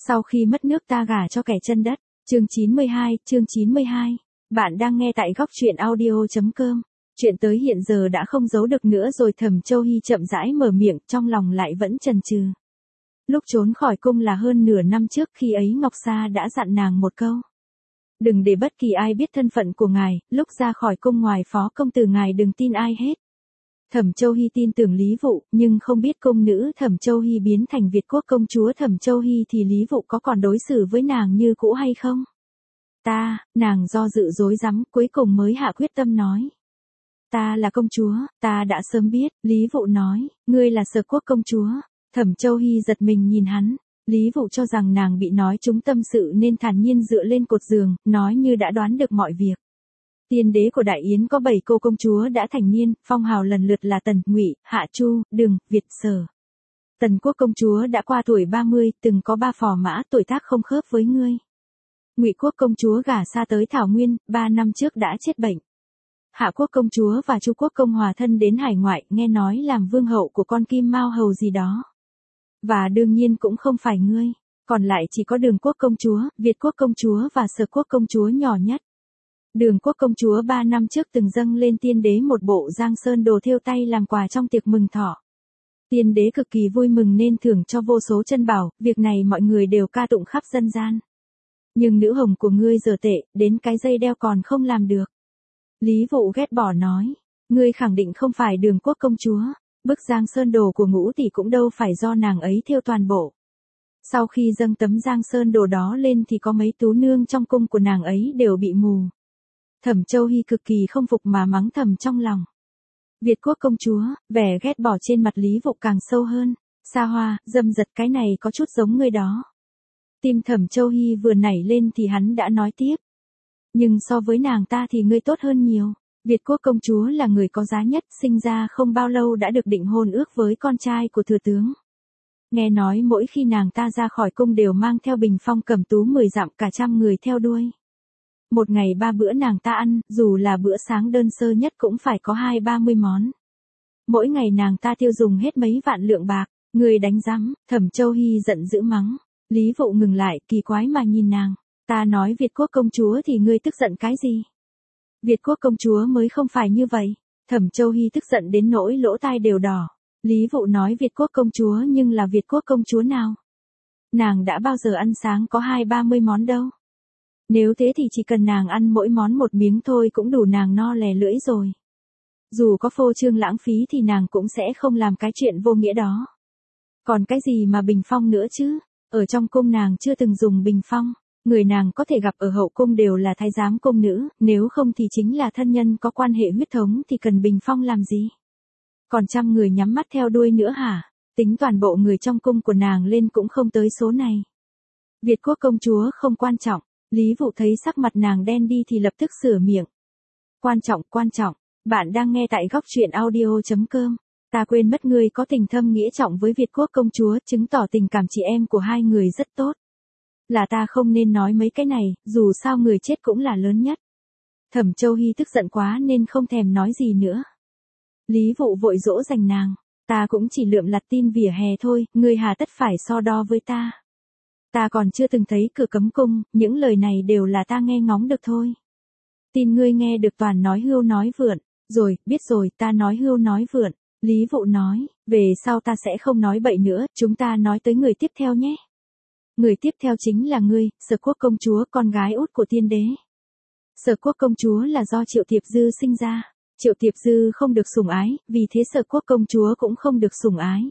Sau khi mất nước ta gả cho kẻ chân đất. Chương 92. Bạn đang nghe tại góc truyện audio.com. Chuyện tới hiện giờ đã không giấu được nữa rồi. Thẩm Châu Hy chậm rãi mở miệng, trong lòng lại vẫn chần chừ. Lúc trốn khỏi cung là hơn nửa năm trước, khi ấy Ngọc Sa đã dặn nàng một câu. Đừng để bất kỳ ai biết thân phận của ngài, lúc ra khỏi cung ngoài phó công tử ngài đừng tin ai hết. Thẩm Châu Hy tin tưởng Lý Vụ, nhưng không biết cung nữ Thẩm Châu Hy biến thành Việt quốc công chúa Thẩm Châu Hy thì Lý Vụ có còn đối xử với nàng như cũ hay không? Nàng do dự rối rắm, cuối cùng mới hạ quyết tâm nói. Ta là công chúa, ta đã sớm biết. Lý Vụ nói, ngươi là Sở quốc công chúa. Thẩm Châu Hy giật mình nhìn hắn. Lý Vụ cho rằng nàng bị nói trúng tâm sự nên thản nhiên dựa lên cột giường, nói như đã đoán được mọi việc. Tiên đế của Đại Yến có 7 cô công chúa đã thành niên, phong hào lần lượt là Tần, Ngụy, Hạ Chu, Đường, Việt, Sở. Tần quốc công chúa đã qua tuổi 30, từng có 3 phò mã, tuổi tác không khớp với ngươi. Ngụy quốc công chúa gả xa tới Thảo Nguyên, 3 năm trước đã chết bệnh. Hạ quốc công chúa và Chu quốc công hòa thân đến hải ngoại, nghe nói làm vương hậu của con Kim Mao Hầu gì đó. Và đương nhiên cũng không phải ngươi, còn lại chỉ có Đường quốc công chúa, Việt quốc công chúa và Sở quốc công chúa nhỏ nhất. Đường quốc công chúa 3 năm trước từng dâng lên tiên đế một bộ Giang Sơn đồ thêu tay làm quà trong tiệc mừng thọ. Tiên đế cực kỳ vui mừng nên thưởng cho vô số chân bảo, việc này mọi người đều ca tụng khắp dân gian. Nhưng nữ hồng của ngươi giờ tệ, đến cái dây đeo còn không làm được. Lý Vụ ghét bỏ nói, ngươi khẳng định không phải Đường quốc công chúa, bức Giang Sơn đồ của Ngũ tỷ cũng đâu phải do nàng ấy thêu toàn bộ. Sau khi dâng tấm Giang Sơn đồ đó lên thì có mấy tú nương trong cung của nàng ấy đều bị mù. Thẩm Châu Hy cực kỳ không phục mà mắng thầm trong lòng. Việt quốc công chúa, vẻ ghét bỏ trên mặt Lý Vụ càng sâu hơn. Xa hoa, dâm dật, cái này có chút giống ngươi đó. Tim Thẩm Châu Hy vừa nảy lên thì hắn đã nói tiếp. Nhưng so với nàng ta thì ngươi tốt hơn nhiều. Việt quốc công chúa là người có giá nhất, sinh ra không bao lâu đã được định hôn ước với con trai của thừa tướng. Nghe nói mỗi khi nàng ta ra khỏi cung đều mang theo bình phong cầm tú 10 dặm, cả trăm người theo đuôi. Một ngày 3 bữa nàng ta ăn, dù là bữa sáng đơn sơ nhất cũng phải có 20-30 món. Mỗi ngày nàng ta tiêu dùng hết mấy vạn lượng bạc. Người đánh rắm. Thẩm Châu Hy giận dữ mắng. Lý Vụ ngừng lại, kỳ quái mà nhìn nàng. Ta nói Việt quốc công chúa thì ngươi tức giận cái gì? Việt quốc công chúa mới không phải như vậy. Thẩm Châu Hy tức giận đến nỗi lỗ tai đều đỏ. Lý Vụ nói Việt quốc công chúa nhưng là Việt quốc công chúa nào? Nàng đã bao giờ ăn sáng có 20-30 món đâu. Nếu thế thì chỉ cần nàng ăn mỗi món một miếng thôi cũng đủ nàng no lè lưỡi rồi. Dù có phô trương lãng phí thì nàng cũng sẽ không làm cái chuyện vô nghĩa đó. Còn cái gì mà bình phong nữa chứ? Ở trong cung nàng chưa từng dùng bình phong. Người nàng có thể gặp ở hậu cung đều là thái giám cung nữ, nếu không thì chính là thân nhân có quan hệ huyết thống thì cần bình phong làm gì? Còn trăm người nhắm mắt theo đuôi nữa hả? Tính toàn bộ người trong cung của nàng lên cũng không tới số này. Việt quốc công chúa không quan trọng. Lý Vụ thấy sắc mặt nàng đen đi thì lập tức sửa miệng. Quan trọng, bạn đang nghe tại góc truyện audio.com. Ta quên mất ngươi có tình thâm nghĩa trọng với Việt quốc công chúa, chứng tỏ tình cảm chị em của hai người rất tốt. Là ta không nên nói mấy cái này, dù sao người chết cũng là lớn nhất. Thẩm Châu Hy tức giận quá nên không thèm nói gì nữa. Lý Vụ vội dỗ dành nàng. Ta cũng chỉ lượm lặt tin vỉa hè thôi, ngươi hà tất phải so đo với ta. Ta còn chưa từng thấy cửa cấm cung, những lời này đều là ta nghe ngóng được thôi. Tin ngươi nghe được toàn nói hưu nói vượn. Rồi, biết rồi, ta nói hưu nói vượn. Lý Vụ nói, về sau ta sẽ không nói bậy nữa, chúng ta nói tới người tiếp theo nhé. Người tiếp theo chính là ngươi, Sở quốc công chúa, con gái út của tiên đế. Sở quốc công chúa là do Triệu Tiệp Dư sinh ra. Triệu Tiệp Dư không được sủng ái, vì thế Sở quốc công chúa cũng không được sủng ái.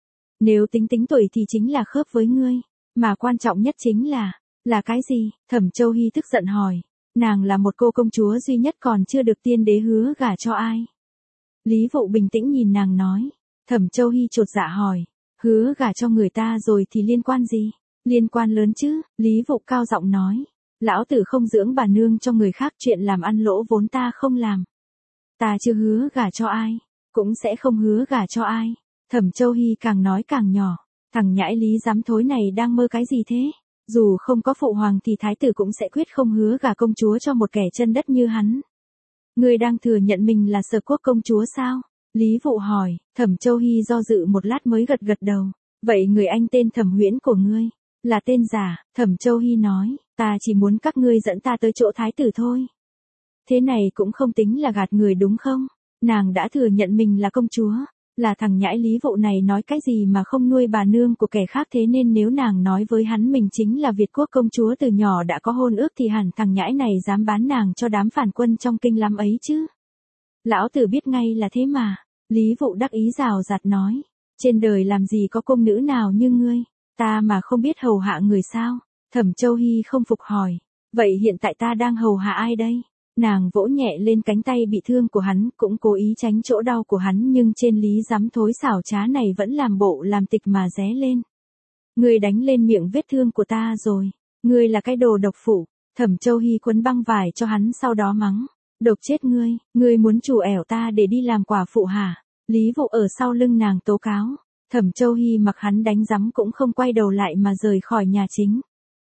Nếu tính tuổi thì chính là khớp với ngươi. Mà quan trọng nhất chính là cái gì? Thẩm Châu Hy tức giận hỏi. Nàng là một cô công chúa duy nhất còn chưa được tiên đế hứa gả cho ai. Lý Vụ bình tĩnh nhìn nàng nói. Thẩm Châu Hy chột dạ hỏi. Hứa gả cho người ta rồi thì liên quan gì? Liên quan lớn chứ, Lý Vụ cao giọng nói. Lão tử không dưỡng bà nương cho người khác, chuyện làm ăn lỗ vốn ta không làm. Ta chưa hứa gả cho ai, cũng sẽ không hứa gả cho ai. Thẩm Châu Hy càng nói càng nhỏ. Thằng nhãi Lý giám thối này đang mơ cái gì thế? Dù không có phụ hoàng thì thái tử cũng sẽ quyết không hứa gả công chúa cho một kẻ chân đất như hắn. Ngươi đang thừa nhận mình là Sở quốc công chúa sao? Lý Vụ hỏi. Thẩm Châu Hy do dự một lát mới gật đầu. Vậy người anh tên Thẩm Huyễn của ngươi, Là tên giả, Thẩm Châu Hy nói, ta chỉ muốn các ngươi dẫn ta tới chỗ thái tử thôi. Thế này cũng không tính là gạt người đúng không? Nàng đã thừa nhận mình là công chúa, là thằng nhãi Lý Vụ này nói cái gì mà không nuôi bà nương của kẻ khác, thế nên nếu nàng nói với hắn mình chính là Việt quốc công chúa từ nhỏ đã có hôn ước thì hẳn thằng nhãi này dám bán nàng cho đám phản quân trong kinh lắm ấy chứ. Lão tử biết ngay là thế mà, Lý Vụ đắc ý rào rạt nói, trên đời làm gì có công nữ nào như ngươi, ta mà không biết hầu hạ người sao? Thẩm Châu Hy không phục hỏi, vậy hiện tại ta đang hầu hạ ai đây? Nàng vỗ nhẹ lên cánh tay bị thương của hắn, cũng cố ý tránh chỗ đau của hắn, nhưng trên lý dám thối xảo trá này vẫn làm bộ làm tịch mà ré lên. Ngươi đánh lên miệng vết thương của ta rồi, ngươi là cái đồ độc phụ. Thẩm Châu Hy quấn băng vải cho hắn sau đó mắng, độc chết ngươi, ngươi muốn chủ ẻo ta để đi làm quả phụ hả? Lý Vụ ở sau lưng nàng tố cáo. Thẩm Châu Hy mặc hắn đánh rắm cũng không quay đầu lại mà rời khỏi nhà chính.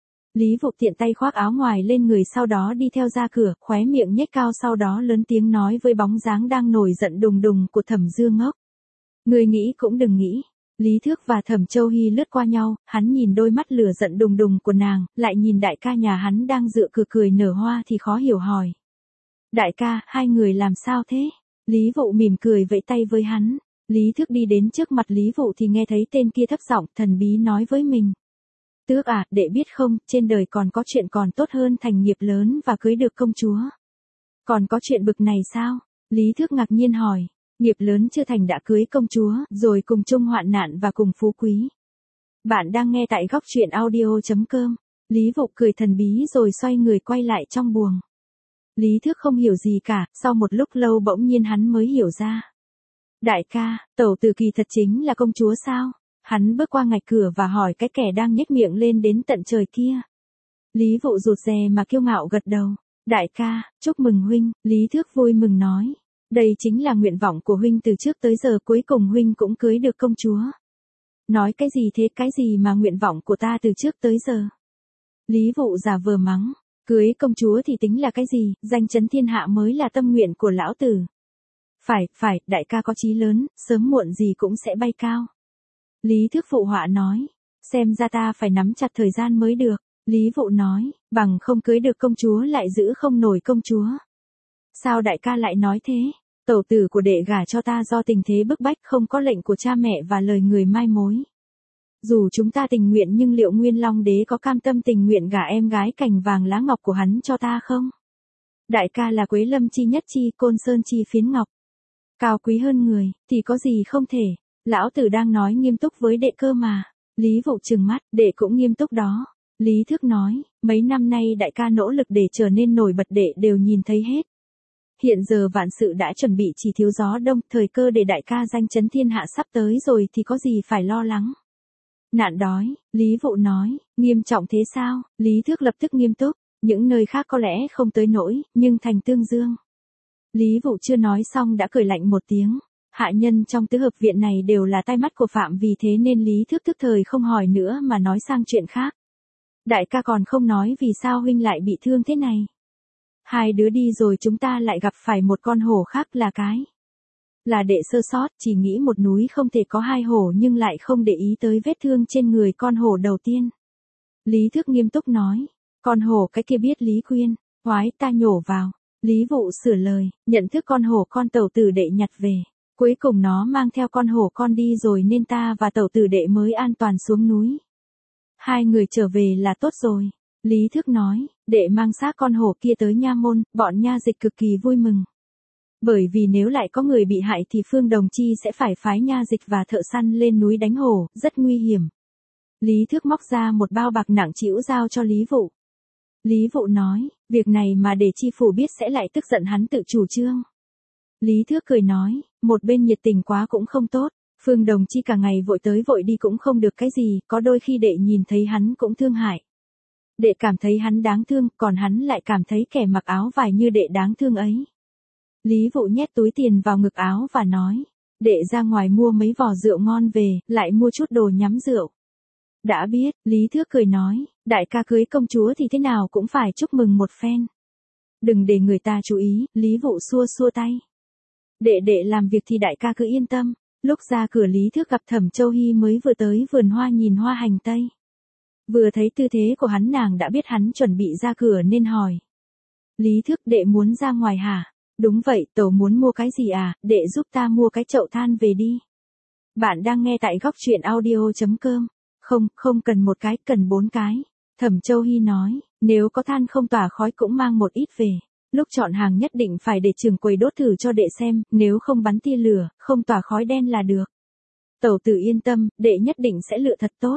Lý Vụ tiện tay khoác áo ngoài lên người, sau đó đi theo ra cửa, khóe miệng nhếch cao, sau đó lớn tiếng nói với bóng dáng đang nổi giận đùng đùng của Thẩm Dương Ngốc. Người nghĩ cũng đừng nghĩ. Lý Thước và Thẩm Châu Hy lướt qua nhau, hắn nhìn đôi mắt lửa giận đùng đùng của nàng, lại nhìn đại ca nhà hắn đang dựa cửa cười nở hoa thì khó hiểu hỏi. Đại ca, hai người làm sao thế? Lý Vụ mỉm cười vẫy tay với hắn. Lý Thước đi đến trước mặt Lý Vụ thì nghe thấy tên kia thấp giọng thần bí nói với mình. Tước à, đệ biết không, trên đời còn có chuyện còn tốt hơn thành nghiệp lớn và cưới được công chúa. Còn có chuyện bực này sao? Lý Thước ngạc nhiên hỏi. Nghiệp lớn chưa thành đã cưới công chúa, rồi cùng chung hoạn nạn và cùng phú quý. Bạn đang nghe tại góc truyện audio.com. Lý Vụ cười thần bí rồi xoay người quay lại trong buồng. Lý Thước không hiểu gì cả, sau một lúc lâu bỗng nhiên hắn mới hiểu ra. Đại ca, tẩu tử kỳ thật chính là công chúa sao? Hắn bước qua ngạch cửa và hỏi cái kẻ đang nhếch miệng lên đến tận trời kia. Lý Vụ rụt rè mà kiêu ngạo gật đầu. Đại ca, chúc mừng huynh, Lý Thước vui mừng nói. Đây chính là nguyện vọng của huynh từ trước tới giờ, cuối cùng huynh cũng cưới được công chúa. Nói cái gì thế, cái gì mà nguyện vọng của ta từ trước tới giờ? Lý Vụ giả vờ mắng, cưới công chúa thì tính là cái gì, danh chấn thiên hạ mới là tâm nguyện của lão tử. Phải, đại ca có chí lớn, sớm muộn gì cũng sẽ bay cao. Lý Thước phụ họa nói, xem ra ta phải nắm chặt thời gian mới được. Lý Vụ nói, bằng không cưới được công chúa lại giữ không nổi công chúa. Sao đại ca lại nói thế? Tẩu tử của đệ gả cho ta do tình thế bức bách, không có lệnh của cha mẹ và lời người mai mối. Dù chúng ta tình nguyện nhưng liệu Nguyên Long đế có cam tâm tình nguyện gả em gái cành vàng lá ngọc của hắn cho ta không? Đại ca là Quế Lâm chi nhất chi, Côn Sơn chi phiến ngọc. Cao quý hơn người, thì có gì không thể. Lão tử đang nói nghiêm túc với đệ cơ mà. Lý Vụ trừng mắt, đệ cũng nghiêm túc đó. Lý Thước nói, mấy năm nay đại ca nỗ lực để trở nên nổi bật đệ đều nhìn thấy hết. Hiện giờ vạn sự đã chuẩn bị, chỉ thiếu gió đông, thời cơ để đại ca danh chấn thiên hạ sắp tới rồi thì có gì phải lo lắng. Nạn đói, Lý Vụ nói, nghiêm trọng thế sao? Lý Thước lập tức nghiêm túc, những nơi khác có lẽ không tới nỗi, nhưng thành Tương Dương. Lý Vụ chưa nói xong đã cười lạnh một tiếng. Hạ nhân trong tứ hợp viện này đều là tai mắt của Phạm, vì thế nên Lý Thước tức thời không hỏi nữa mà nói sang chuyện khác. Đại ca còn không nói vì sao huynh lại bị thương thế này. Hai đứa đi rồi chúng ta lại gặp phải một con hổ khác là cái. Là đệ sơ sót, chỉ nghĩ một núi không thể có hai hổ nhưng lại không để ý tới vết thương trên người con hổ đầu tiên. Lý Thước nghiêm túc nói, con hổ cái kia biết Lý Quyên, hoái ta nhổ vào. Lý Vụ sửa lời, nhận thức con hổ con tẩu tử đệ nhặt về. Cuối cùng nó mang theo con hổ con đi rồi nên ta và tẩu tử đệ mới an toàn xuống núi. Hai người trở về là tốt rồi. Lý Thước nói, đệ mang xác con hổ kia tới nha môn, bọn nha dịch cực kỳ vui mừng. Bởi vì nếu lại có người bị hại thì Phương Đồng Chi sẽ phải phái nha dịch và thợ săn lên núi đánh hổ, rất nguy hiểm. Lý Thước móc ra một bao bạc nặng trĩu giao cho Lý Vụ. Lý Vụ nói, việc này mà để chi phủ biết sẽ lại tức giận, hắn tự chủ trương. Lý Thước cười nói, một bên nhiệt tình quá cũng không tốt, Phương Đồng Chi cả ngày vội tới vội đi cũng không được cái gì, có đôi khi đệ nhìn thấy hắn cũng thương hại. Đệ cảm thấy hắn đáng thương, còn hắn lại cảm thấy kẻ mặc áo vải như đệ đáng thương ấy. Lý Vụ nhét túi tiền vào ngực áo và nói, đệ ra ngoài mua mấy vò rượu ngon về, lại mua chút đồ nhắm rượu. Đã biết, Lý Thước cười nói, đại ca cưới công chúa thì thế nào cũng phải chúc mừng một phen. Đừng để người ta chú ý, Lý Vụ xua xua tay. Đệ làm việc thì đại ca cứ yên tâm. Lúc ra cửa Lý Thước gặp Thẩm Châu Hy mới vừa tới vườn hoa nhìn hoa hành tây. Vừa thấy tư thế của hắn nàng đã biết hắn chuẩn bị ra cửa nên hỏi. Lý Thước đệ muốn ra ngoài hả? Đúng vậy, tẩu muốn mua cái gì à, đệ giúp ta mua cái chậu than về đi. Bạn đang nghe tại góc truyện audio.com. Không, không cần một cái, cần 4 cái. Thẩm Châu Hy nói, nếu có than không tỏa khói cũng mang một ít về. Lúc chọn hàng nhất định phải để trưởng quầy đốt thử cho đệ xem, nếu không bắn tia lửa, không tỏa khói đen là được. Tẩu tử yên tâm, đệ nhất định sẽ lựa thật tốt.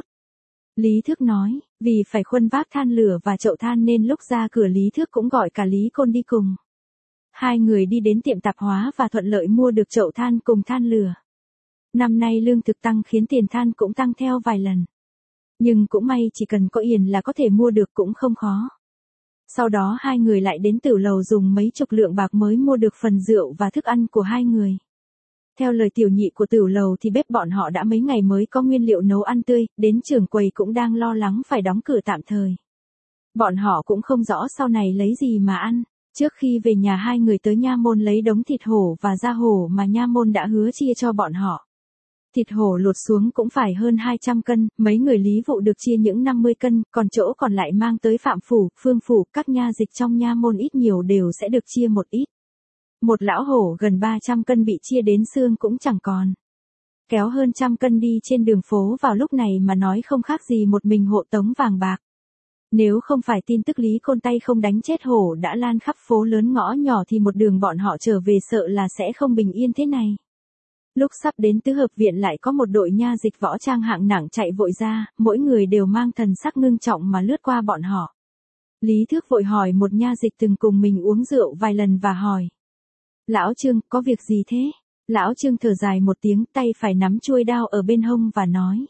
Lý Thước nói, vì phải khuân vác than lửa và chậu than nên lúc ra cửa Lý Thước cũng gọi cả Lý Côn đi cùng. Hai người đi đến tiệm tạp hóa và thuận lợi mua được chậu than cùng than lửa. Năm nay lương thực tăng khiến tiền than cũng tăng theo vài lần. Nhưng cũng may chỉ cần có tiền là có thể mua được cũng không khó. Sau đó hai người lại đến tử lầu dùng mấy chục lượng bạc mới mua được phần rượu và thức ăn của hai người. Theo lời tiểu nhị của tử lầu thì bếp bọn họ đã mấy ngày mới có nguyên liệu nấu ăn tươi, đến trưởng quầy cũng đang lo lắng phải đóng cửa tạm thời. Bọn họ cũng không rõ sau này lấy gì mà ăn. Trước khi về nhà hai người tới nha môn lấy đống thịt hổ và da hổ mà nha môn đã hứa chia cho bọn họ. Thịt hổ lột xuống cũng phải hơn 200 cân, mấy người Lý Vụ được chia những 50 cân, còn chỗ còn lại mang tới Phạm Phủ, Phương Phủ, các nha dịch trong nha môn ít nhiều đều sẽ được chia một ít. Một lão hổ gần 300 cân bị chia đến xương cũng chẳng còn. Kéo hơn 100 cân đi trên đường phố vào lúc này mà nói không khác gì một mình hộ tống vàng bạc. Nếu không phải tin tức Lý Côn tay không đánh chết hổ đã lan khắp phố lớn ngõ nhỏ thì một đường bọn họ trở về sợ là sẽ không bình yên thế này. Lúc sắp đến tứ hợp viện lại có một đội nha dịch võ trang hạng nặng chạy vội ra, mỗi người đều mang thần sắc ngưng trọng mà lướt qua bọn họ. Lý Thước vội hỏi một nha dịch từng cùng mình uống rượu vài lần và hỏi. Lão Trương, có việc gì thế? Lão Trương thở dài một tiếng, tay phải nắm chuôi đao ở bên hông và nói.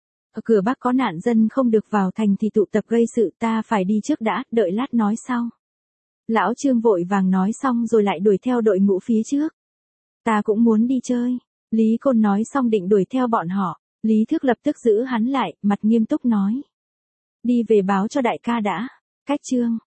Ở cửa Bắc có nạn dân không được vào thành thì tụ tập gây sự, ta phải đi trước đã, đợi lát nói sau. Lão Trương vội vàng nói xong rồi lại đuổi theo đội ngũ phía trước. Ta cũng muốn đi chơi. Lý Côn nói xong định đuổi theo bọn họ. Lý Thước lập tức giữ hắn lại, mặt nghiêm túc nói. Đi về báo cho đại ca đã. Cách chương.